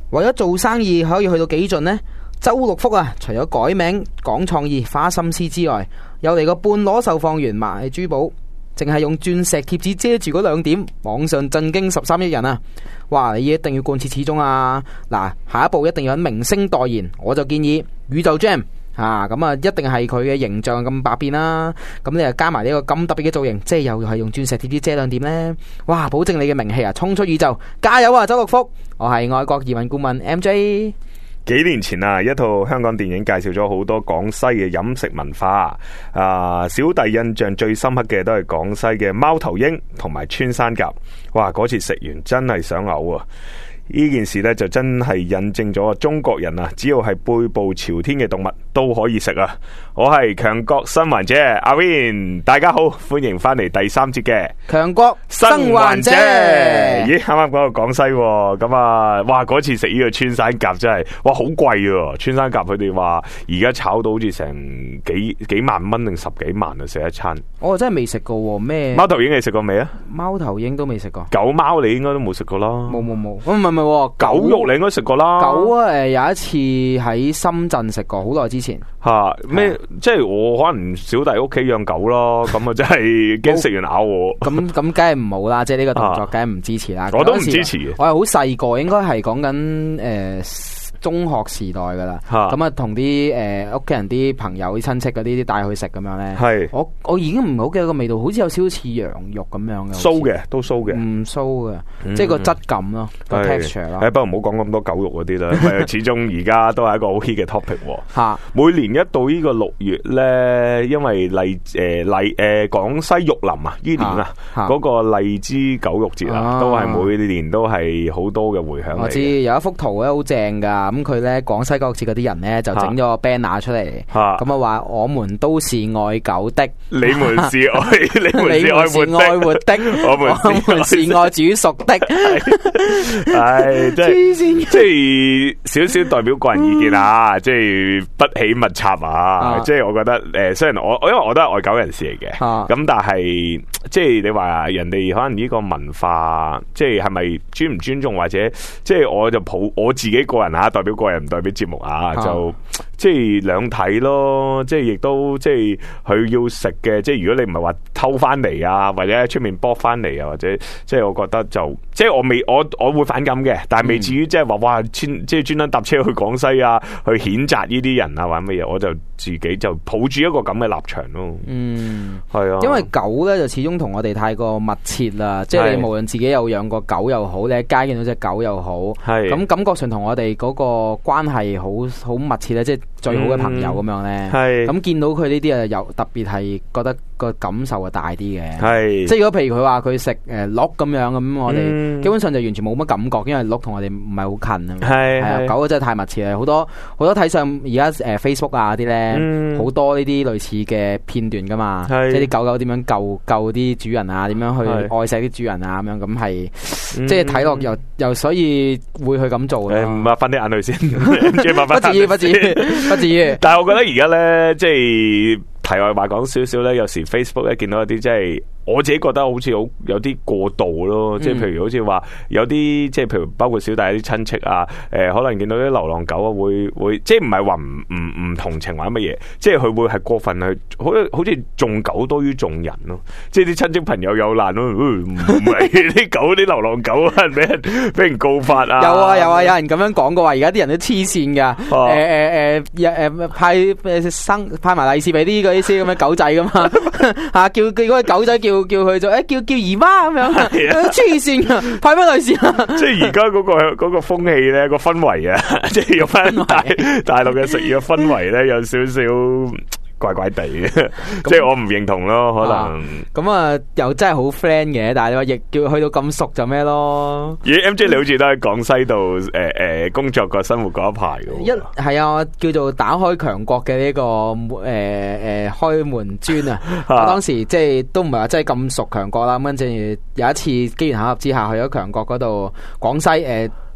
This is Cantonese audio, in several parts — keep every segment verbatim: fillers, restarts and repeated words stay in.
為咗做生意可以去到幾盡呢？周六福啊，除咗改名講創意花心思之外，又嚟個半裸售貨員賣珠寶，淨係用鑽石貼紙遮住嗰兩點，網上震驚十三億人啊！哇，你一定要貫徹始終啊！嗱，下一步一定要揾明星代言，我就建議宇宙 Jam 啊，咁啊一定係佢嘅形象咁百變啦。咁你又加埋呢個咁特別嘅造型，即係又係用鑽石貼紙遮兩點呢？哇，保證你嘅名氣啊衝出宇宙！加油啊，周六福！我係外國移民顧問 M J。 幾年前啊，一套香港電影介紹咗好多廣西嘅飲食文化啊，小弟印象最深刻嘅都係廣西嘅貓頭鷹同埋穿山甲。哇，嗰次食完真係想嘔啊！呢件事呢，就真係印證咗中國人啊，只要係背部朝天嘅動物都可以食啊！我係強國生還者阿 Win， 大家好，歡迎翻嚟第三節嘅強國生還者。 咦，啱啱講到廣西咁啊，哇！嗰次食呢個穿山甲真係，哇，好貴啊！穿山甲佢哋話而家炒到好似成幾幾萬蚊定十幾萬啊，食一餐。 我真係未食過咩？ 貓頭鷹你食過未啊？ 貓頭鷹都未食過。 狗貓你應該都冇食過啦。 冇冇冇，唔係唔係， 狗肉你應該食過啦。 狗啊，誒，有一次喺深圳食過，好耐之前。吓咩？即係我可能小弟屋企養狗咯，咁啊真係驚食完咬我。 咁咁梗係唔好啦，即係呢個動作梗係唔支持啦。 我都唔支持。 我係好細個，應該係講緊誒中學時代噶啦。咁啊同啲誒屋企人、啲朋友、啲親戚嗰啲帶去食咁樣咧。係。我我已經唔好記得個味道，好似有少少似羊肉咁樣嘅。酥嘅，都酥嘅。唔酥嘅，即係個質感咯，個 texture 咯。誒，不過唔好講咁多狗肉嗰啲啦，始終而家都係一個好 hit 嘅 topic。吓，每年一到呢個六月咧，因為荔誒荔誒廣西玉林啊，呢年啊嗰個荔枝狗肉節啊，都係每年都係好多嘅回響。我知有一幅圖咧好正噶，咁佢咧廣西狗肉節嗰啲人咧就整咗個 banner 出嚟，咁啊話我們都是愛狗的，你們是愛你們是愛活的，我們是愛煮熟的，係即係即係少少代表個人意見啊，即係不喜勿插啊！即係我覺得誒，雖然我因為我都係愛狗人士嚟嘅，咁但係即係你話人哋可能呢個文化，即係係咪尊唔尊重或者即係我就抱我自己個人啊，代表個人唔代表節目啊，就即係兩睇咯，即係亦都即係佢要食嘅，即係如果你唔係話偷翻嚟啊，或者喺出面剝翻嚟啊，或者即係我覺得就即係我未我我會反感嘅，但係未至於即係話哇專即係專登搭車去廣西啊，去譴責呢啲人啊，或者乜嘢，我就自己就抱住一個咁嘅立場咯。嗯，係啊，因為狗咧就始終同我哋太過密切啦，即係你無論自己有養過狗又好，你喺街見到隻狗又好，係咁感覺上同我哋嗰個關係好好密切咧，即係最好嘅朋友咁樣咧。係咁見到佢呢啲啊，又特別係覺得個感受啊大啲嘅。係即係如果譬如佢話佢食誒鹿咁樣咁，我哋基本上就完全冇乜感覺，因為鹿同我哋唔係好近啊。係係啊，狗真係太密切啦，好多好多睇上而家誒 Facebook 啊啲咧，好多呢啲類似嘅片段噶嘛，即係啲狗狗點樣救救啲主人啊，點樣去愛錫啲主人啊咁樣，咁係即係睇落又又所以會去咁做咯。誒，抹翻啲眼淚先，不至於不至於不至於。但係我覺得而家咧，即係題外話講少少咧，有時 Facebook 咧見到一啲即係。我自己覺得好似好有啲過度咯，即係譬如好似話有啲即係譬如包括小弟啲親戚啊，誒、呃、可能見到啲流浪狗啊，會會即係唔係話唔唔唔同情或者乜嘢，即係佢會係過分去，好好似重狗多於重人咯，即係啲親戚朋友有難咯，唔係啲狗啲流浪狗啊，俾人俾人告發啊，有啊有啊，有人咁樣講過話，而家啲人都黐線噶，誒誒誒誒派誒生派埋利是俾啲嗰啲先咁嘅狗仔噶嘛，吓叫叫嗰個狗仔叫。叫佢做誒，叫叫姨媽咁樣，黐線噶，派乜利是啊？即係而家嗰個嗰、嗰個風氣咧，個氛圍啊，即係用翻大大陸嘅食嘢嘅氛圍咧，有少少怪怪地嘅，即係我唔認同咯，可能咁啊，又真係好 friend 嘅，但係你話亦叫去到咁熟就咩咯？咦 ，M J 你好似都喺廣西度誒誒工作過生活過一排嘅，一係啊，叫做打開強國嘅呢、這個誒誒、呃、開門磚啊！我當時即係都唔係話真係咁熟強國啦，咁跟住有一次機緣巧合之下去咗強國嗰度廣西誒。呃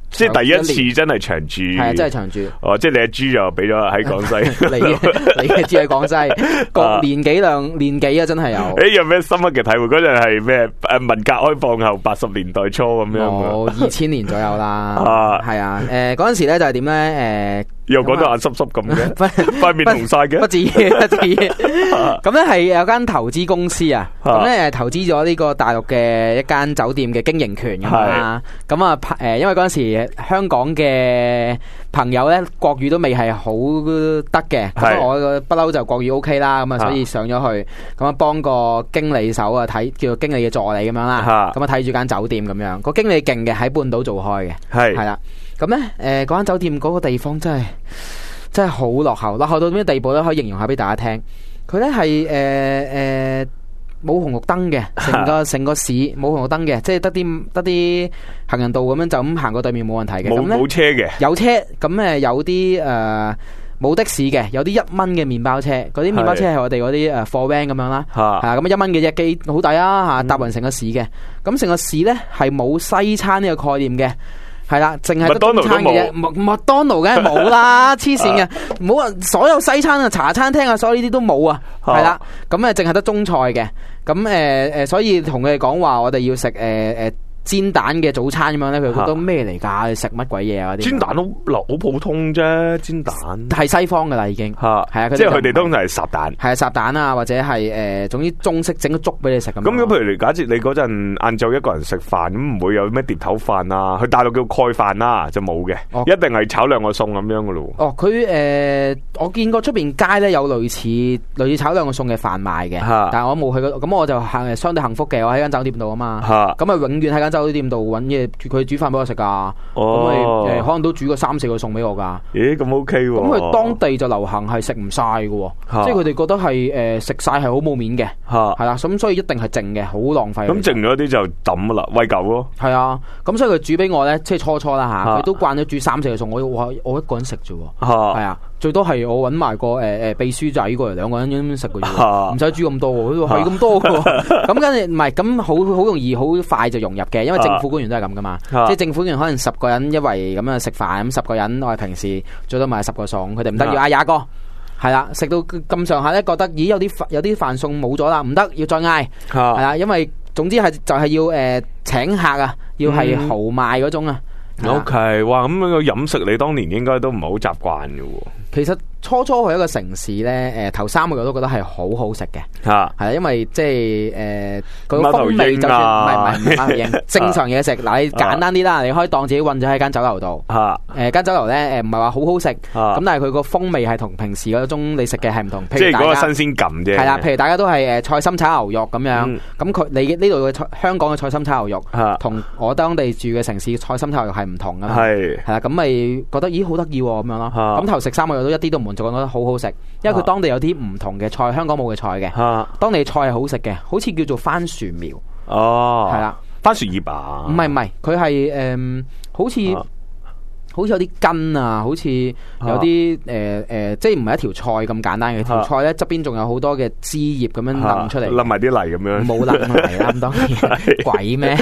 即係第一次真係長住， 係啊，真係長住。 哦，即係你阿豬就俾咗喺廣西， 你你嘅豬喺廣西，個年幾兩年幾啊，真係有。 誒，有咩深刻嘅體會？嗰陣係咩？誒，文革開放後八十年代初咁樣。 哦，二千年左右啦。係啊，誒，嗰陣時咧就係點咧？誒。 又講到眼濕濕咁嘅，塊面紅晒嘅， 不至於，不至於。咁咧係有間投資公司啊，咁咧誒投資咗呢個大陸嘅一間酒店嘅經營權咁啦。咁啊誒，因為嗰陣時香港嘅朋友咧國語都未係好得嘅，咁我不嬲就國語 OK 啦，咁啊所以上咗去，咁啊幫個經理手啊睇，叫做經理嘅助理咁樣啦，咁啊睇住間酒店咁樣，個經理勁嘅喺半島做開嘅，係係啦。咁咧，誒，嗰間酒店嗰個地方真係真係好落後，落後到咩地步咧？可以形容下俾大家聽。佢咧係誒誒冇紅綠燈嘅，成個成個市冇紅綠燈嘅，即係得啲得啲行人道咁樣就咁行過對面冇問題嘅。冇冇車嘅， 有車咁誒有啲誒冇的士嘅，有啲一蚊嘅麵包車，嗰啲麵包車係我哋嗰啲誒貨 van 咁樣啦，係啊，咁一蚊嘅隻機好抵啊吓，搭勻成個市嘅。咁成個市咧係冇西餐呢個概念嘅。係啦，淨係得中餐嘅啫。麥麥當勞梗係冇啦，黐線嘅，冇話所有西餐啊、茶餐廳啊，所有呢啲都冇啊。係啦，咁啊，淨係得中菜嘅。咁誒誒，所以同佢哋講話，我哋要食誒誒煎蛋嘅早餐咁樣咧，佢覺得咩嚟噶？你食乜鬼嘢啊？啲煎蛋都嗱好普通啫，煎蛋係西方噶啦，已經係啊， 即係佢哋通常係烚蛋， 係啊烚蛋啊，或者係誒，總之中式整個粥俾你食咁。 咁如果譬如假設你嗰陣晏晝一個人食飯，咁唔會有咩碟頭飯啊？去大陸叫蓋飯啦，就冇嘅，一定係炒兩個餸咁樣噶咯。哦， 佢誒，我見過出邊街咧有類似類似炒兩個餸嘅飯賣嘅，但係我冇去過，咁我就係相對幸福嘅，我喺間酒店度啊嘛，咁啊永遠喺間酒店度揾嘢，佢煮飯俾我食噶，咁咪誒可能都煮個三四個餸俾我噶。 咦，咁 OK 喎？ 咁佢當地就流行係食唔晒嘅，即係佢哋覺得係誒食晒係好冇面嘅，係啦，咁所以一定係剩嘅，好浪費。 咁剩咗啲就抌啦，餵狗咯。 係啊，咁所以佢煮俾我咧，即係初初啦吓，佢都慣咗煮三四個餸，我我我一個人食啫，係啊。最多係我揾埋個誒誒秘書仔過嚟，兩個人咁食嘅啫，唔使煮咁多，佢話係咁多嘅。咁跟住唔係咁好好容易好快就融入嘅，因為政府官員都係咁噶嘛。即係政府官員可能十個人一圍咁樣食飯，咁十個人我係平時最多買十個餸，佢哋唔得要嗌廿個，係啦，食到咁上下咧，覺得咦有啲有啲飯餸冇咗啦，唔得要再嗌，係啦，因為總之係就係要誒請客啊，要係豪邁嗰種啊。 O K，哇，咁樣個飲食你當年應該都唔係好習慣嘅喎。 其實初初去一個城市咧，誒頭三個月都覺得係好好食嘅，係係因為即係誒佢個風味就算唔係唔係唔係正常嘢食。嗱，你簡單啲啦，你可以當自己混咗喺間酒樓度，誒間酒樓咧誒唔係話好好食，咁但係佢個風味係同平時嗰種你食嘅係唔同。 即係嗰個新鮮感啫。係啦，譬如大家都係誒菜心炒牛肉咁樣，咁佢你呢度嘅菜香港嘅菜心炒牛肉，同我當地住嘅城市菜心炒牛肉係唔同噶嘛。係係啦，咁咪覺得咦好得意咁樣咯。咁頭食三個月都一啲都唔滿足，覺得好好食，因為佢當地有啲唔同嘅菜，香港冇嘅菜嘅，當地菜係好食嘅，好似叫做番薯苗。哦，係啦， 番薯葉啊？ 唔係唔係，佢係誒，好似好似有啲根啊，好似有啲誒誒，即係唔係一條菜咁簡單嘅，條菜咧側邊仲有好多嘅枝葉咁樣冧出嚟， 冧埋啲泥咁樣， 冇冧泥啦，咁當然鬼咩？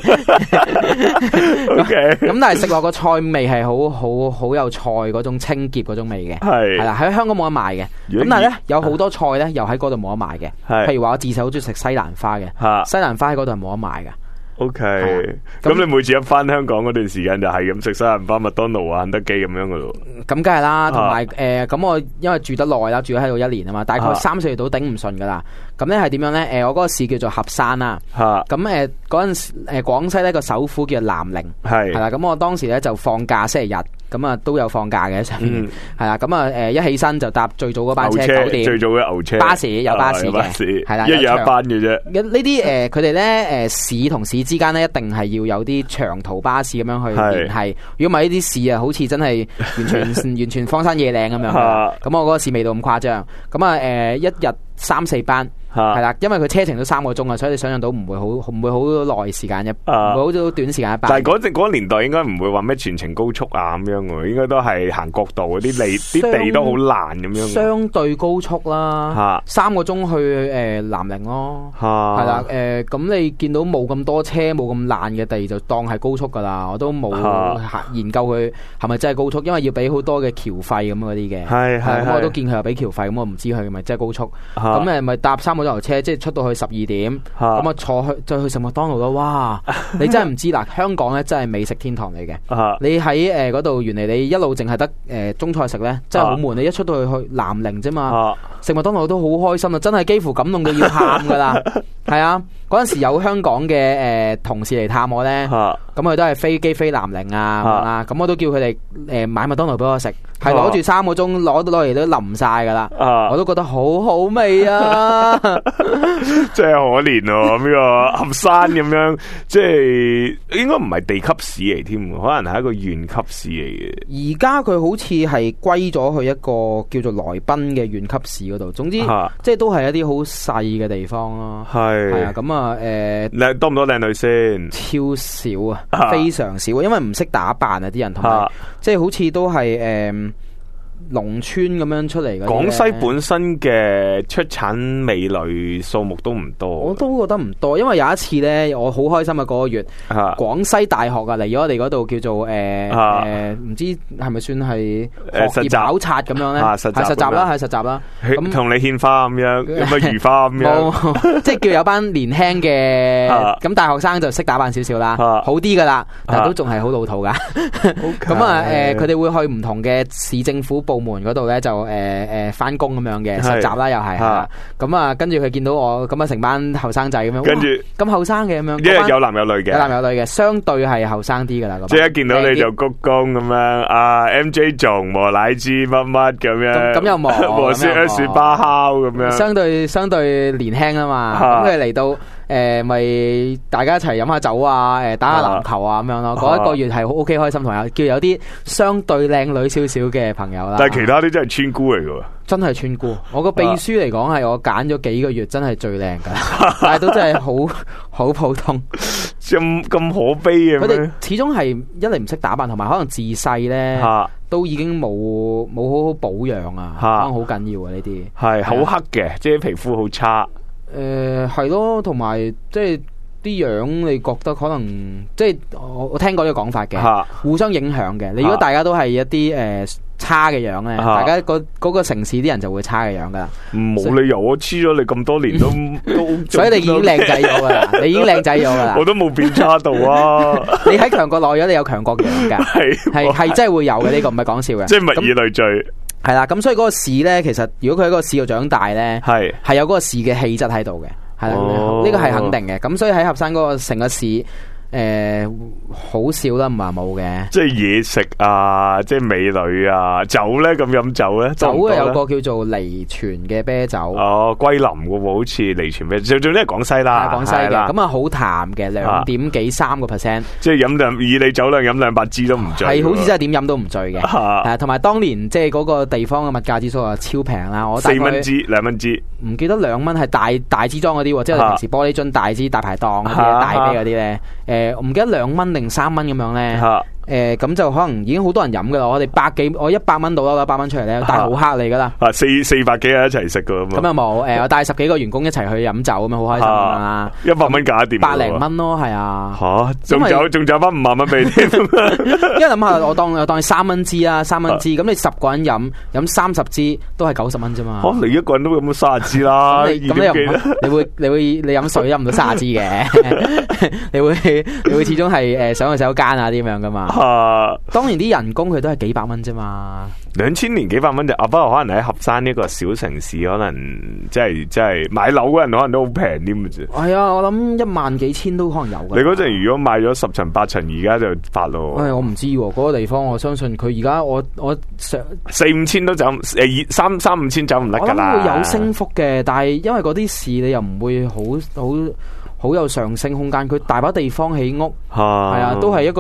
咁但係食落個菜味係好好好有菜嗰種清潔嗰種味嘅，係係啦，喺香港冇得賣嘅。咁但係咧有好多菜咧又喺嗰度冇得賣嘅，譬如話我自細好中意食西蘭花嘅，西蘭花喺嗰度係冇得賣嘅。 O K，咁你每次一翻香港嗰段時間就係咁食西蘭花、麥當勞啊、肯德基咁樣噶咯？ 咁梗係啦，同埋誒，咁、呃、我因為住得耐啦，住咗喺度一年啊嘛，大概三四月都頂唔順噶啦。咁咧係點樣咧？誒、呃，我嗰個市叫做合山啦。咁誒嗰陣時誒廣西呢個首府叫南寧，係係啦。咁我當時咧就放假星期日。咁啊都有放假嘅上面，係啦。咁啊誒一起身就搭最早嗰班車，九點最早嘅牛車巴士有巴士嘅，係啦，一日一班嘅啫。呢啲誒佢哋咧誒市同市之間咧一定係要有啲長途巴士咁樣去聯繫。如果唔係呢啲市啊，好似真係完全完全荒山野嶺咁樣。咁我嗰個市未到咁誇張。咁啊誒一日三四班。 係啦，因為佢車程都三個鐘啊，所以你想象到唔會好唔會好耐時間一，唔會好短時間一班。 但係嗰隻嗰年代應該唔會話咩全程高速啊咁樣喎，應該都係行國道嗰啲地，啲地都好爛咁樣。 相對高速啦，三個鐘去誒南寧咯，係啦誒，咁你見到冇咁多車冇咁爛嘅地就當係高速噶啦，我都冇研究佢係咪真係高速，因為要俾好多嘅橋費咁嗰啲嘅，係係咁我都見佢又俾橋費，咁我唔知佢係咪真係高速，咁誒咪搭三個鐘頭車，即係出到去十二點，咁啊坐去再去食麥當勞咯，哇！你真係唔知啦，香港咧真係美食天堂嚟嘅，你喺誒嗰度原嚟你一路淨係得誒中菜食咧，真係好悶，你一出到去去南寧啫嘛，食麥當勞都好開心啊，真係幾乎感動到要喊噶啦，係啊！嗰陣時有香港嘅誒、呃、同事嚟探我咧，咁佢都係飛機飛南寧啊咁啦，咁我都叫佢哋誒買麥當勞俾我食，係攞住三個鐘攞到攞嚟都淋晒噶啦，我都覺得好好味啊！ 真係可憐喎，咁個合山咁樣，即係應該唔係地級市嚟添，可能係一個縣級市嚟嘅。 而家佢好似係歸咗去一個叫做來賓嘅縣級市嗰度，總之即係都係一啲好細嘅地方咯。係係啊，咁啊誒， 靚多唔多靚女先？ 超少啊，非常少，因為唔識打扮啊啲人，同埋即係好似都係誒。農村咁樣出嚟嘅。 廣西本身嘅出產美女數目都唔多， 我都覺得唔多，因為有一次咧，我好開心啊！嗰個月，廣西大學啊嚟咗我哋嗰度叫做誒誒，唔知係咪算係學業考察咁樣咧？係實習啦，係實習啦。 咁同你獻花咁樣，咁啊如花咁樣， 即係叫有班年輕嘅咁大學生就識打扮少少啦，好啲噶啦，但係都仲係好老土噶。咁啊誒，佢哋會去唔同嘅市政府部門嗰度咧就誒誒翻工咁樣嘅實習啦，又係咁啊，跟住佢見到我咁啊，成班後生仔咁樣，跟住咁後生嘅咁樣， 因為有男有女嘅， 有男有女嘅，相對係後生啲噶啦。 即係一見到你就鞠躬咁樣啊 ，M J 仲磨奶枝乜乜咁樣， 咁又磨磨雪一雪巴烤咁樣， 相對相對年輕啊嘛，咁佢嚟到。誒，咪、呃、大家一齊飲下酒啊，誒，打下籃球啊，咁樣咯。嗰、啊、一個月係好 OK 開心，同有叫有啲相對靚女少少嘅朋友啦。 但係其他啲真係村姑嚟噶， 真係村姑。我個秘書嚟講係我揀咗幾個月，真係最靚噶，但係都真係好好普通， 咁咁可悲嘅。 佢哋始終係一嚟唔識打扮，同埋可能自細咧、啊、都已經冇冇好好保養啊，可能好緊要啊呢啲。 係好黑嘅，即係皮膚好差。 誒，係咯、呃，同埋即係啲樣，你覺得可能即係我我聽過呢個講法嘅，啊、互相影響嘅。你如果大家都係一啲誒、呃、差嘅樣咧，啊、大家嗰嗰個城市啲人就會差嘅樣噶啦。 冇理由，我黐咗你咁多年都都， 所以你已經靚仔咗噶啦，你已經靚仔咗噶啦。 我都冇變差到啊！ 你喺強國耐咗，你有強國樣噶，係係係真係會有嘅，呢、這個唔係講笑嘅。 即係物以類聚。 係啦，咁所以嗰個市咧，其實如果佢喺個市度長大咧，係係有嗰個市嘅氣質喺度嘅，係啦，呢個係肯定嘅。咁所以喺合山嗰個成個市。誒，好少啦，唔係冇嘅。即係嘢食啊，即係美女啊，酒咧咁飲酒咧， 酒啊有個叫做離泉嘅啤酒。 哦，桂林嘅喎，好似離泉啤酒，最最都係廣西啦， 廣西嘅。咁啊好淡嘅，兩點幾三個 percent。 即係飲兩以你酒量飲兩百支都唔醉。 係，好似真係點飲都唔醉嘅。係，同埋當年即係嗰個地方嘅物價指數啊超平啦，我四蚊支，兩蚊支， 唔記得兩蚊係大大支裝嗰啲，即係平時玻璃樽大支大排檔嗰啲大杯嗰啲咧。誒，我唔記得兩蚊定三蚊咁樣咧。誒，咁就可能已經好多人飲噶啦。我哋百幾，我一百蚊到啦，一百蚊出嚟咧，但係好客嚟噶啦。 啊，四四百幾人一齊食噶咁。 咁又冇，誒，我帶十幾個員工一齊去飲酒咁樣，好開心啊！ 一百蚊搞掂， 百零蚊咯，係啊。 吓，仲有仲有翻五萬蚊俾你添。 因為諗下，我當我當你三蚊支啊，三蚊支，咁你十個人飲飲三十支都係九十蚊啫嘛。 你一個人都飲咗三十支啦。 咁你又你會你會你飲水飲唔到三十支嘅，你會你會始終係誒上去洗手間啊啲咁樣噶嘛。當然啲人工佢都係幾百蚊啫嘛， 兩千年幾百蚊就啊，不過可能喺合山呢個小城市，可能即係即係買樓嗰人可能都好平啲嘅啫。係啊，我諗一萬幾千都可能有嘅。 你嗰陣如果買咗十層八層，而家就發咯。 唉，我唔知嗰、嗰個地方，我相信佢而家我我上四五千都走誒，三三五千走唔甩噶啦。 我諗會有升幅嘅，但係因為嗰啲市你又唔會好好好有上升空間，佢大把地方起屋，係啊，都係一個。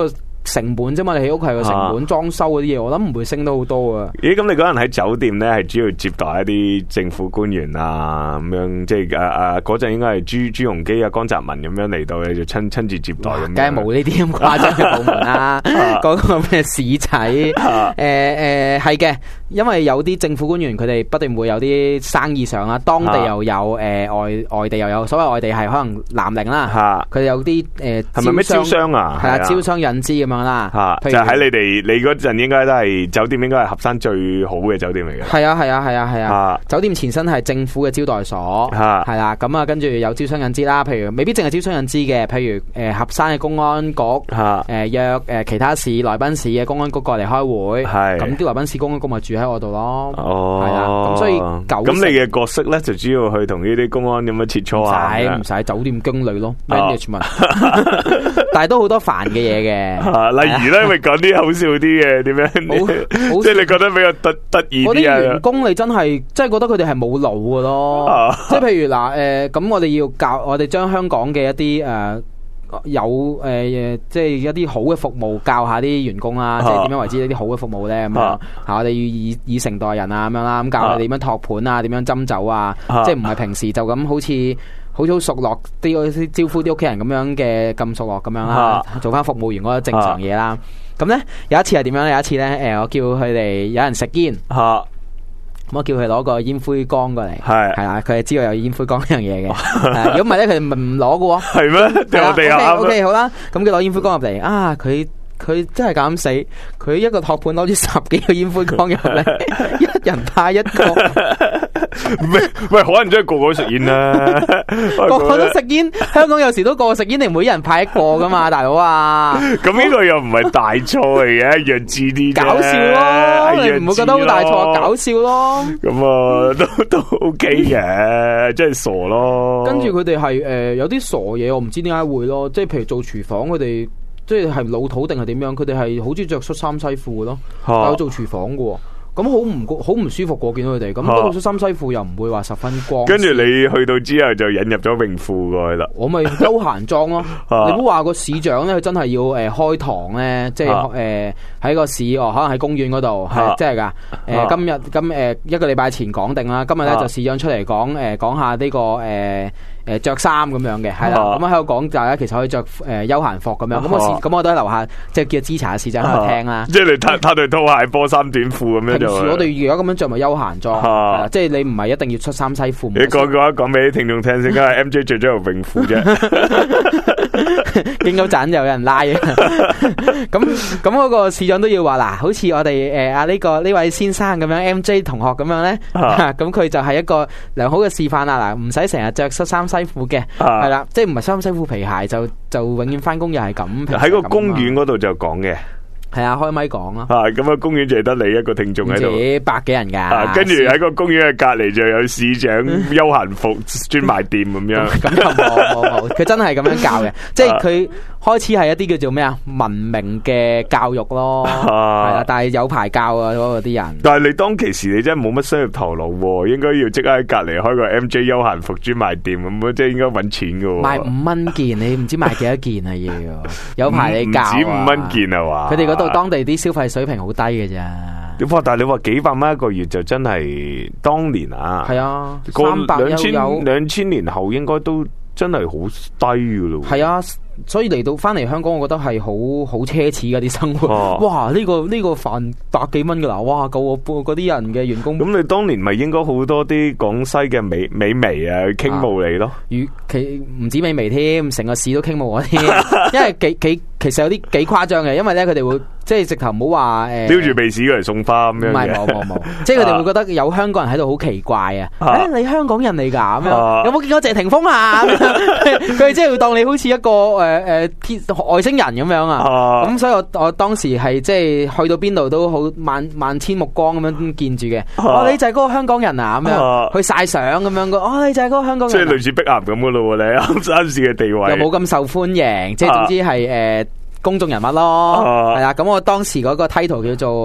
成本啫嘛，你起屋係個成本，裝修嗰啲嘢，我諗唔會升得好多啊。 咦，咁你嗰陣喺酒店咧，係主要接待一啲政府官員啊，咁樣即係誒誒，嗰陣應該係朱朱鎔基啊、江澤民咁樣嚟到，你就親親自接待咁。 梗係冇呢啲咁誇張嘅部門啦，嗰個咩市集，誒誒係嘅，因為有啲政府官員佢哋不斷會有啲生意上啦，當地又有誒外外地又有，所謂外地係可能南寧啦，佢哋有啲誒係咪咩招商啊？ 係啊，招商引資咁樣啦， 就喺你哋你嗰陣應該都係酒店，應該係合山最好嘅酒店嚟嘅。 係啊係啊係啊係啊，酒店前身係政府嘅招待所，係啦，咁啊跟住有招商引資啦，譬如未必淨係招商引資嘅，譬如誒合山嘅公安局，誒約誒其他市來賓市嘅公安局過嚟開會，咁啲來賓市公安局咪住喺我度咯。哦，係啊，咁所以九咁你嘅角色咧就主要去同呢啲公安咁樣切磋啊？ 唔使唔使，酒店經理咯 ，management，但係都好多煩嘅嘢嘅。 例如咧，咪講啲好笑啲嘅，點樣？即係你覺得比較得得意啲啊？ 我啲員工你真係，即係覺得佢哋係冇腦嘅咯。即係譬如嗱，誒，咁我哋要教，我哋將香港嘅一啲誒有誒，即係一啲好嘅服務教下啲員工啦，即係點樣為之一啲好嘅服務咧？咁樣吓，我哋要以以誠待人啊，咁樣啦，咁教佢哋點樣托盤啊，點樣斟酒啊，即係唔係平時就咁好似。好好熟絡啲招呼啲屋企人咁樣嘅咁熟絡咁樣啦，做翻服務員嗰個正常嘢啦。咁咧有一次係點樣咧？有一次咧，誒，我叫佢哋有人食煙，咁我叫佢攞個煙灰缸過嚟，係係啦，佢係知道有煙灰缸呢樣嘢嘅。如果唔係咧，佢哋咪唔攞嘅喎。係咩？掉地下。O K，好啦，咁佢攞煙灰缸入嚟啊，佢。佢真係咁死，佢一個托盤攞住十幾個煙灰缸入嚟，一人派一個。 喂喂，可能真係個個食煙啦， 個個都食煙。香港有時都個個食煙，你每人派一個噶嘛，大佬啊！ 咁呢個又唔係大錯嚟嘅，弱智啲， 搞笑咯，你唔會覺得好大錯，搞笑咯。 咁啊，都都 OK 嘅，真係傻咯。 跟住佢哋係誒有啲傻嘢，我唔知點解會咯，即係譬如做廚房佢哋。即係係老土定係點樣？佢哋係好中意着恤衫西褲嘅咯，啊、有做廚房嘅，咁好唔好唔舒服過見到佢哋。咁嗰套恤衫西褲又唔會話十分光。跟住你去到之後就引入咗泳褲過去啦。 我咪休閒裝咯。啊、你唔好話個市長咧，佢真係要誒開堂咧，即係誒喺個市哦，可能喺公園嗰度係真係噶。誒、呃、今日今誒一個禮拜前講定啦，今日咧就市長出嚟講誒講下呢、這個誒。呃誒，着衫咁樣嘅，係啦，咁喺度講大家其實可以着誒休閒服咁樣，咁我咁我都喺樓下即係叫資查嘅市長喺度聽啦。 即係你攤攤對拖鞋、波衫、短褲咁樣就。平時我哋而家咁樣着咪休閒裝，即係你唔係一定要出衫西褲。 你講嘅話講俾啲聽眾聽先，梗係 M J 着咗條泳褲啫。 應該陣就有人拉嘅。咁咁嗰個市長都要話嗱，好似我哋誒啊呢個呢位先生咁樣 M J 同學咁樣咧，咁佢就係一個良好嘅示範啦。嗱，唔使成日着恤衫西褲嘅，係啦，即係唔係衫西褲皮鞋就就永遠翻工又係咁。喺個公園嗰度就講嘅。 係啊，開咪講咯。 啊，咁啊，公園就係得你一個聽眾喺度， 百幾人噶。 跟住喺個公園嘅隔籬就有市長休閒服專賣店咁樣。 咁又冇冇冇，佢真係咁樣教嘅，即係佢開始係一啲叫做咩啊文明嘅教育咯。係啊，但係有排教啊嗰個啲人。 但係你當其時你真係冇乜商業頭腦，應該要即刻喺隔籬開個 M J 休閒服專賣店咁，即係應該搵錢噶。 賣五蚊件，你唔知賣幾多件啊要？有排你教啊？ 唔止五蚊件啊嘛？ 佢哋嗰度當地啲消費水平好低嘅咋？ 你話但係你話幾百蚊一個月就真係當年啊？ 係啊， 三百兩千兩千年後應該都真係好低噶咯。 係啊。所以嚟到翻嚟香港，我覺得係好好奢侈嗰啲生活。啊、哇！呢、這個呢、這個飯百幾蚊噶啦，哇！夠我嗰啲人嘅員工。咁你當年咪應該好多啲廣西嘅美美眉啊傾慕你咯？ 與其唔止美眉添，成個市都傾慕我添。因為幾幾其實有啲幾誇張嘅，因為咧佢哋會即係直頭唔好話誒， 撩住鼻屎過嚟送花咁樣。唔係冇冇冇，即係佢哋會覺得有香港人喺度好奇怪啊！誒、啊欸，你香港人嚟噶咁樣，啊、有冇見過謝霆鋒啊？佢哋即係會當你好似一個。誒誒，外星人咁樣啊，咁所以我我當時係即係去到邊度都好萬萬千目光咁樣見住嘅。哦，你就係嗰個香港人啊，咁樣去晒相咁樣個。哦，你就係嗰個香港人。即係類似碧咸咁噶咯，你啱啱時嘅地位又冇咁受歡迎，即係總之係誒公眾人物咯。係啊，咁我當時嗰個 title 叫做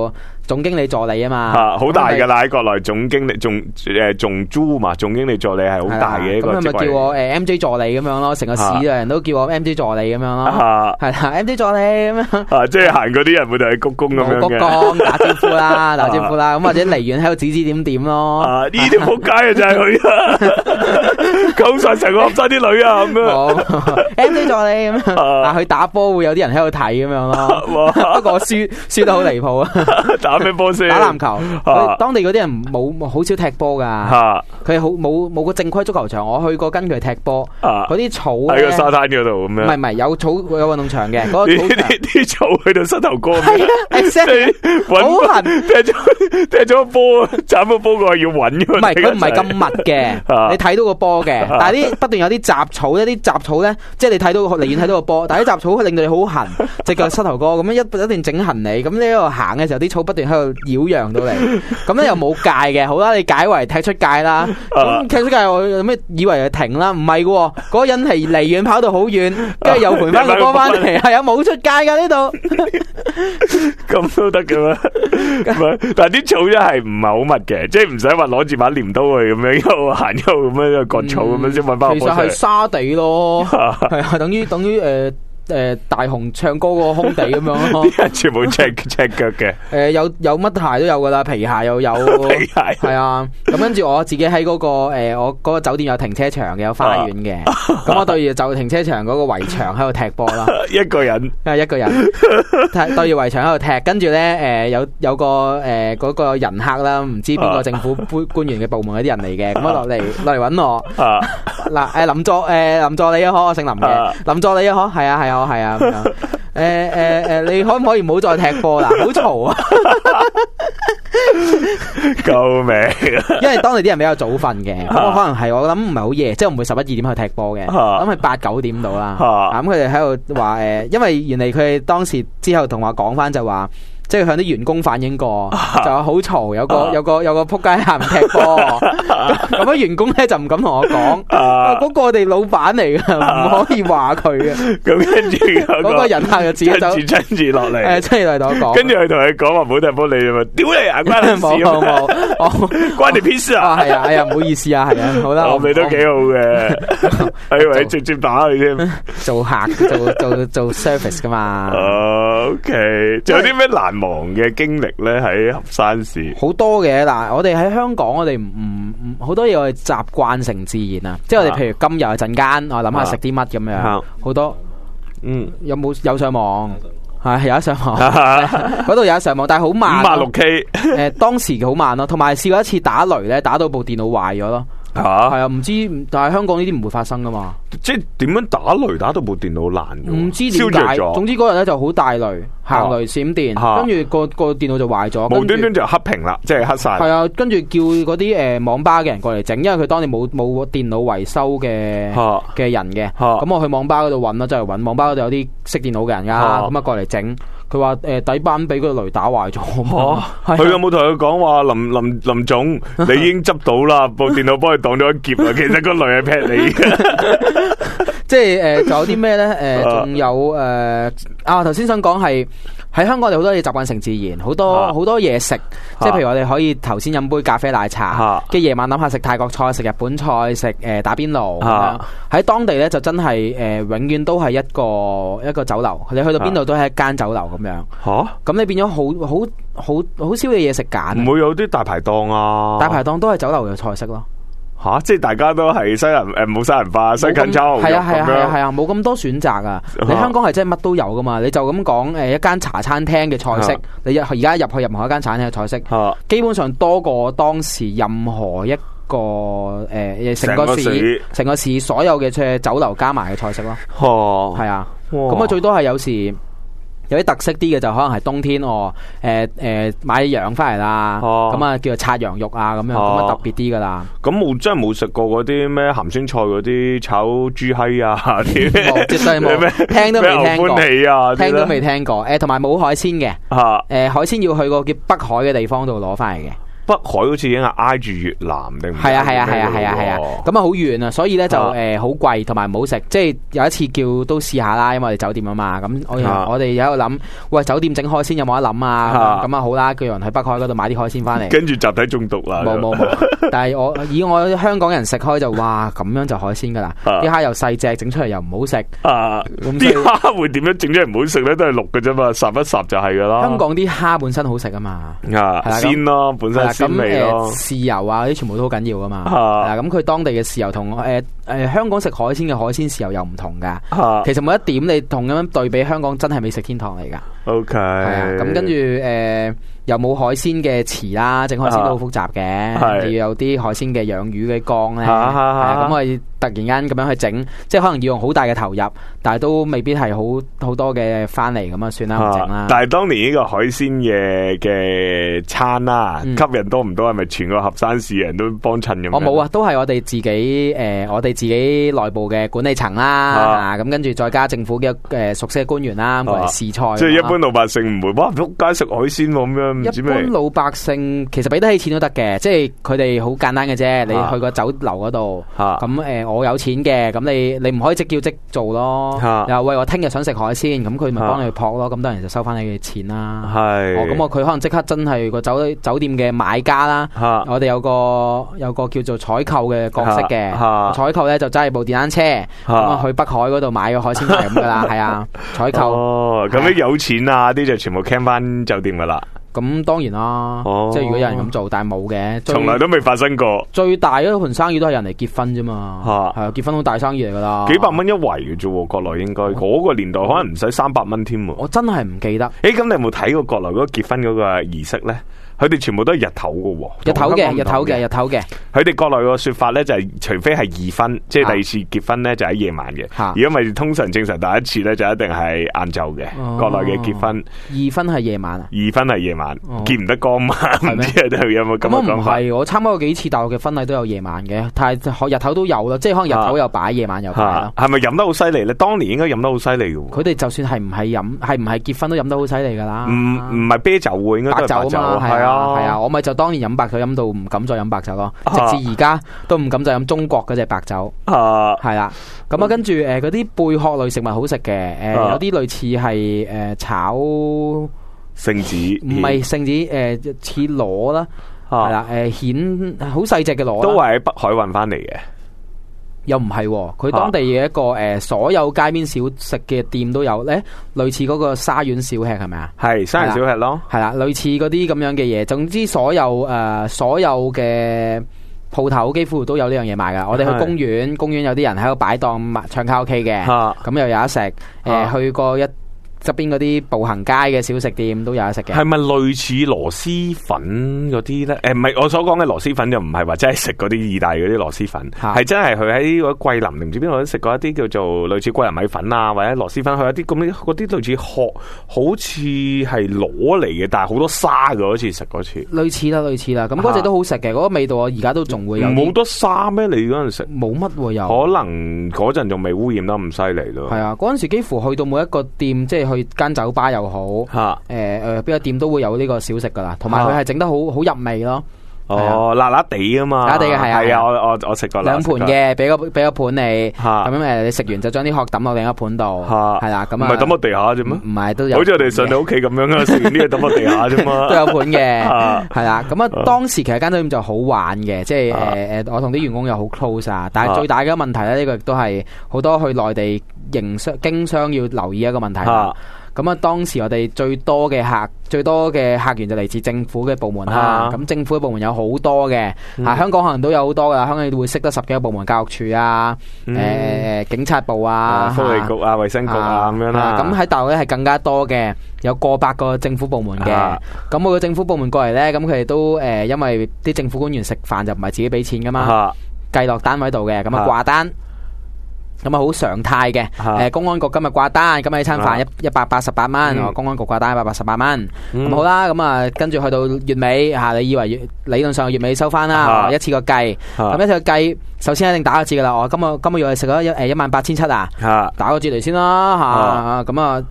總經理助理啊嘛， 吓好大噶啦，喺國內總經理仲誒仲租嘛，總經理助理係好大嘅一個職位。咁咪叫我誒 M J 助理咁樣咯，成個市嘅人都叫我 M J 助理咁樣咯，係啦 M J 助理咁樣。 啊，即係行嗰啲人會同你鞠躬咁樣嘅， 鞠躬打招呼啦，打招呼啦，咁或者離遠喺度指指點點咯。 啊，呢啲仆街啊，就係佢啊，夠晒成個合晒啲女啊咁樣。 M J 助理咁樣，但係佢打波會有啲人喺度睇咁樣咯。不過輸輸得好離譜啊！ 打咩波先？ 打籃球。當地嗰啲人冇好少踢波噶，佢好冇冇個正規足球場。我去過跟佢踢波，嗰啲草喺個沙灘嗰度咁樣。 唔係唔係有草有運動場嘅，嗰個啲啲草去到膝頭哥。 係啊 ，exactly，好痕， 踢咗踢咗個波，斬個波過去要穩。 唔係佢唔係咁密嘅，你睇到個波嘅，但係啲不斷有啲雜草咧，啲雜草咧，即係你睇到離遠睇到個波，但係啲雜草令到你好痕，隻腳膝頭哥咁樣一一定整痕你。咁你喺度行嘅時候，啲草不斷喺度擾攘到你，咁咧又冇界嘅，好啦，你解圍踢出界啦，咁踢出界我有咩以為係停啦？唔係嘅，嗰個人係離遠跑到好遠，跟住又盤翻個波翻嚟，係啊，冇出界噶呢度， 咁都得嘅咩？但係啲草真係唔係好密嘅，即係唔使話攞住把鐮刀去咁樣一路行一路咁樣割草咁樣先搵翻個波出嚟。其實係沙地咯，係啊，等於等於誒。誒，大雄唱歌個空地咁樣咯， 啲人全部赤赤腳嘅。 誒，有有乜鞋都有噶啦，皮鞋又有， 皮鞋係啊。咁跟住我自己喺嗰個誒，我嗰個酒店有停車場嘅，有花園嘅。咁我對住就停車場嗰個圍牆喺度踢波啦。 一個人， 係一個人，對住圍牆喺度踢。跟住咧，誒有有個誒嗰個人客啦，唔知邊個政府官官員嘅部門嗰啲人嚟嘅，咁啊落嚟落嚟搵我。嗱，誒林助誒林助理啊，可我姓林嘅，林助理啊，可係啊係啊。係啊，誒誒誒，你可唔可以唔好再踢波啦？好嘈啊！ 救命！ 因為當地啲人比較早瞓嘅，咁我可能係我諗唔係好夜，即係唔會十一二點去踢波嘅，諗係八九點到啦。咁佢哋喺度話誒，因為原嚟佢哋當時之後同我講翻就話。即係向啲員工反映過，就話好嘈，有個有個有個仆街行唔踢波，咁樣員工咧就唔敢同我講，嗰個我哋老闆嚟噶，唔可以話佢嘅。 咁跟住嗰個人客就自己走， 跟住跟住落嚟， 誒，出嚟同我講， 跟住佢同佢講話唔好踢波，你咪屌你啊，關你事冇冇冇， 關你屁事啊！ 係啊，哎呀，唔好意思啊，係啊，好啦， 我哋都幾好嘅，我以為直接打佢添， 做客做做做 service 噶嘛。 OK，仲有啲咩難忘嘅經歷咧？喺合山市好多嘅。嗱，我哋喺香港，我哋唔唔好多嘢，我哋習慣成自然啊。即係我哋譬如今日陣間，我諗下食啲乜咁樣，好多。嗯，有冇有上網？係有得上網，嗰度有得上網，但係好慢。 五十六 K， 誒，當時好慢咯。同埋試過一次打雷咧，打到部電腦壞咗咯。係啊，唔知，但係香港呢啲唔會發生噶嘛。 即係點樣打雷打到部電腦爛咗？唔知點解。總之嗰日咧就好大雷，行雷閃電，啊、跟住個個電腦就壞咗， 無端端就黑屏啦，即係黑晒。 係啊，跟住叫嗰啲誒網吧嘅人過嚟整，因為佢當年冇冇電腦維修嘅嘅人嘅。咁、啊、我去網吧嗰度揾啦，即係揾網吧嗰度有啲識電腦嘅人噶，咁啊過嚟整。佢話誒底板俾個雷打壞咗， 佢有冇同佢講話林林林總，你已經執到啦，部電腦幫佢擋咗一劫啦。其實個雷係劈你嘅， 即係誒，仲有啲咩咧？誒，仲有誒啊！頭先想講係喺香港，我哋好多嘢習慣成自然，好多好多嘢食，即係譬如我哋可以頭先飲杯咖啡奶茶，跟住夜晚諗下食泰國菜、食日本菜、食誒打邊爐。喺當地咧就真係誒，永遠都係一個一個酒樓，你去到邊度都係一間酒樓咁樣。吓，咁你變咗好好好好少嘅嘢食揀， 唔會有啲大排檔啊？ 大排檔都係酒樓嘅菜式咯。 吓、啊，即係大家都係西人誒，冇西人化，西近州係啊係啊係啊係啊，冇咁多選擇啊！你香港係真係乜都有噶嘛？你就咁講誒，一間茶餐廳嘅菜式，啊、你而家入去任何一間茶餐廳嘅菜式，啊、基本上多過當時任何一個誒成、呃、個市成個市所有嘅酒樓加埋嘅菜式咯。哦，係啊，咁啊最多係有時。有啲特色啲嘅就可能係冬天哦，誒、呃、誒、呃、買羊翻嚟啦，咁啊叫做涮羊肉啊咁樣，咁啊特別啲噶啦。咁冇真係冇食過嗰啲咩鹹酸菜嗰啲炒豬閪啊啲， 冇絕對冇，聽都未聽過， 啊、 聽都未聽過。誒同埋冇海鮮嘅，誒、呃、海鮮要去個叫北海嘅地方度攞翻嚟嘅。 北海好似已經係挨住越南定係啊係啊係啊係啊係啊，咁啊好遠啊，所以咧就誒好貴同埋唔好食。即係有一次叫都試下啦，因為我哋酒店啊嘛，咁我我哋有喺度諗，喂酒店整海鮮有冇得諗啊？咁啊好啦，叫人去北海嗰度買啲海鮮翻嚟， 跟住集體中毒啦。 冇冇冇，但係我以我香港人食開就哇咁樣就海鮮噶啦，啲蝦又細隻，整出嚟又唔好食。 啊，啲蝦會點樣整出嚟唔好食咧？都係綠嘅啫嘛，烚一烚就係噶啦。 香港啲蝦本身好食啊嘛， 啊鮮咯，本身鮮味咯。豉油啊啲全部都好緊要噶嘛。啊，咁佢當地嘅豉油同誒誒香港食海鮮嘅海鮮豉油又唔同噶。其實每一點你同咁樣對比，香港真係美食天堂嚟噶。 O K，係啊，咁跟住誒又冇海鮮嘅池啦，整海鮮都好複雜嘅，要有啲海鮮嘅養魚嘅缸咧。咁我哋突然間咁樣去整，即係可能要用好大嘅投入，但係都未必係好好多嘅翻嚟，咁啊算啦，唔整啦。 但係當年呢個海鮮嘅嘅餐啦，吸引多唔多？係咪全個合山市人都幫襯咁？ 我冇啊，都係我哋自己誒，我哋自己內部嘅管理層啦，咁跟住再加政府嘅誒熟悉嘅官員啦，過嚟試菜。即係一般老百姓唔會哇仆街食海鮮咁樣。 一般老百姓其實俾得起錢都得嘅，即係佢哋好簡單嘅啫。你去個酒樓嗰度，咁誒我有錢嘅，咁你你唔可以即叫即做咯。又話喂我聽日想食海鮮，咁佢咪幫你去撲咯，咁當然就收翻你嘅錢啦。係，咁我佢可能即刻真係個酒酒店嘅買家啦。我哋有個有個叫做採購嘅角色嘅，採購咧就揸住部電單車，咁啊去北海嗰度買個海鮮係咁噶啦，係啊，採購。 哦，咁啲有錢啊啲就全部 cam 翻酒店噶啦。 咁當然啦，哦、即係如果有人咁做，但係冇嘅， 從來都未發生過。 最大嗰盤生意都係人嚟結婚啫嘛，係啊，啊，結婚好大生意嚟噶啦， 幾百蚊一圍嘅啫，國內應該嗰、哦、個年代可能唔使三百蚊添。 我真係唔記得。誒、 欸，咁你有冇睇過國內嗰個結婚嗰個儀式咧？佢哋全部都係日頭嘅， 日頭嘅，日頭嘅，日頭嘅。佢哋國內個說法咧就係，除非係二婚，即係第二次結婚咧就喺夜晚嘅。如果唔係，通常正常第一次咧就一定係晏晝嘅。國內嘅結婚， 二婚係夜晚啊？ 二婚係夜晚，見唔得光嘛？唔知啊，有冇咁嘅講法？ 咁唔係，我參加過幾次大陸嘅婚禮都有夜晚嘅，但係日頭都有咯，即係可能日頭有擺，夜晚有擺咯。 係咪飲得好犀利咧？當年應該飲得好犀利嘅。 佢哋就算係唔係飲，係唔係結婚都飲得好犀利噶啦。 唔唔係啤酒喎，應該都係白酒啊嘛。係啊， 係啊，我咪。就當年飲白酒飲到唔敢再飲白酒咯，直至而家都唔敢再飲中國嗰隻白酒。係啦，咁啊跟住誒嗰啲貝殼類食物好食嘅，誒有啲類似係誒炒聖子， 唔係聖子，誒似螺啦，係啦，誒蜆好細隻嘅螺， 都係喺北海運翻嚟嘅。 又唔係，佢當地嘅一個誒、呃，所有街邊小食嘅店都有咧，類似嗰個沙丸小吃係咪啊？ 係沙丸小吃咯， 係啦，類似嗰啲咁樣嘅嘢。總之所有誒、呃，所有嘅鋪頭幾乎都有呢樣嘢賣噶。我哋去公園，公園有啲人喺度擺檔唱卡拉 OK 嘅，咁又有得食。誒、呃，去過一側邊嗰啲步行街嘅小食店都有得食嘅。 係咪類似螺螄粉嗰啲咧？誒，唔係，我所講嘅螺螄粉就唔係話真係食嗰啲意大利嗰啲螺螄粉，係真係佢喺嗰桂林定唔知邊度都食過一啲叫做類似桂林米粉啊，或者螺螄粉，佢有啲咁啲嗰啲類似殼，好似係螺嚟嘅，但係好多沙嘅，好似食嗰次。 類似啦，類似啦，咁嗰隻都好食嘅，嗰、嗰個味道我而家都仲會有。 冇多沙咩？你嗰陣食冇乜喎，有可能嗰陣仲未污染得咁犀利咯。 係啊，嗰陣時幾乎去到每一個店，即係去間酒吧又好，誒誒、啊，邊、呃、個店都會有呢個小食噶啦，同埋佢係整得好好入味咯。 哦，辣辣地啊嘛， 辣辣地嘅係啊， 係啊，我我我食過兩盤嘅，俾個俾個盤你，咁樣誒，你食完就將啲殼抌落另一盤度，係啦，咁啊， 唔係抌落地下啫咩？ 唔係都有， 好似我哋上你屋企咁樣啊，食完啲嘢抌落地下啫嘛， 都有盤嘅，係啦，咁啊，當時其實間酒店就好玩嘅，即係誒誒，我同啲員工又好 close 啊，但係最大嘅問題咧，呢個亦都係好多去內地營商經商要留意一個問題。咁啊，當時我哋最多嘅客，最多嘅客源就嚟自政府嘅部門啦。咁、啊、政府嘅部門有好多嘅，嗯、香港可能都有好多噶。香港會識得十幾個部門，教育處啊，誒、嗯呃，警察部啊， 啊福利局啊，衛生局啊咁樣啦。 咁喺大陸咧係更加多嘅，有過百個政府部門嘅。咁、啊、每個政府部門過嚟咧，咁佢哋都誒、呃，因為啲政府官員食飯就唔係自己俾錢噶嘛，計落、啊、單位度嘅，咁啊掛單。咁啊好常態嘅，誒公安局今日掛單，今日呢餐飯一一百八十八蚊，哦公安局掛單一百八十八蚊，咁好啦，咁啊跟住去到月尾吓，你以為月理論上月尾收翻啦，一次過計，咁一次過計，首先一定打個折噶啦，我今日今日月係食咗一誒一萬八千七啊，打個折嚟先啦吓，咁啊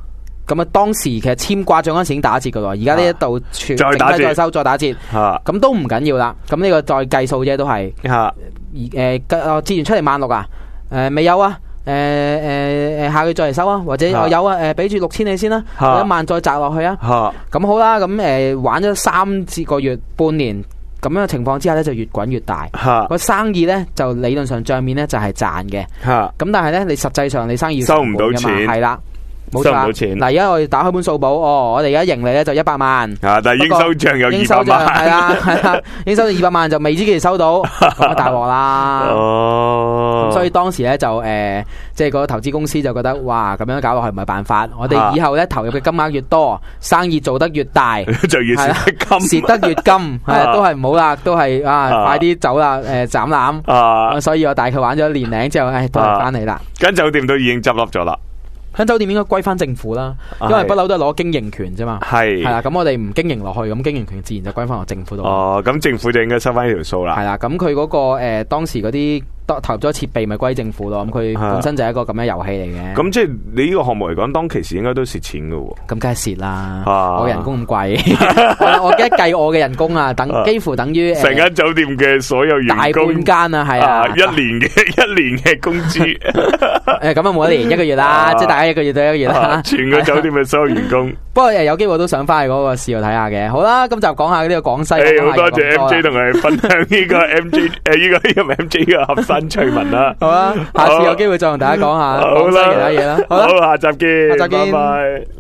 咁啊，當時其實簽掛獎嗰陣時已經打折噶咯，而家呢一度全整體再收再打折，咁都唔緊要啦。咁呢個再計數啫，都係。誒，誒，折完出嚟萬六啊？誒，未有啊？誒誒誒，下個月再嚟收啊？或者我有啊？誒，俾住六千你先啦，一萬再摘落去啊。咁好啦，咁誒玩咗三至個月半年。咁樣嘅情況之下咧，就越滾越大。個生意咧就理論上賬面咧就係賺嘅。咁但係咧，你實際上你生意收唔到錢，係啦， 冇錯。嗱，而家我哋打開本數簿，哦，我哋而家盈利咧就一百萬。 啊，但係應收賬有二百萬。 係啦，係啦，應收賬二百萬就未知幾時收到，咁啊大鑊啦。哦。咁所以當時咧就誒，即係個投資公司就覺得，哇，咁樣搞落去唔係辦法。我哋以後咧投入嘅金額越多，生意做得越大， 就越蝕得金， 蝕得越金，係都係唔好啦，都係啊，快啲走啦，誒，斬纜。啊。所以我大概玩咗年零之後，誒，都係翻嚟啦。 間酒店都已經執笠咗啦。 間酒店應該歸翻政府啦，因為不嬲都係攞經營權啫嘛。係係啦，咁我哋唔經營落去，咁經營權自然就歸翻落政府度。 哦，咁政府就應該收翻呢條數啦。 係啦，咁佢嗰個誒當時嗰啲投入咗設備咪歸政府咯，咁佢本身就係一個咁樣遊戲嚟嘅。 咁即係你呢個項目嚟講，當其時應該都蝕錢噶喎。 咁梗係蝕啦，我人工咁貴，我記得計我嘅人工啊，等幾乎等於成間酒店嘅所有員工大半間啊，係啊， 一年嘅一年嘅工資。 誒，咁啊冇一年一個月啦，即係大家一個月對一個月啦。 全個酒店嘅所有員工。 不過誒，有機會都想翻去嗰個市度睇下嘅。好啦，今集講下呢個廣西。 好多謝 M J 同我哋分享呢個 M J 誒呢個呢個 M J 嘅合山趣聞啦。 好啦，下次有機會再同大家講下廣西其他嘢啦。好啦， 下集見， 下集見， 拜拜。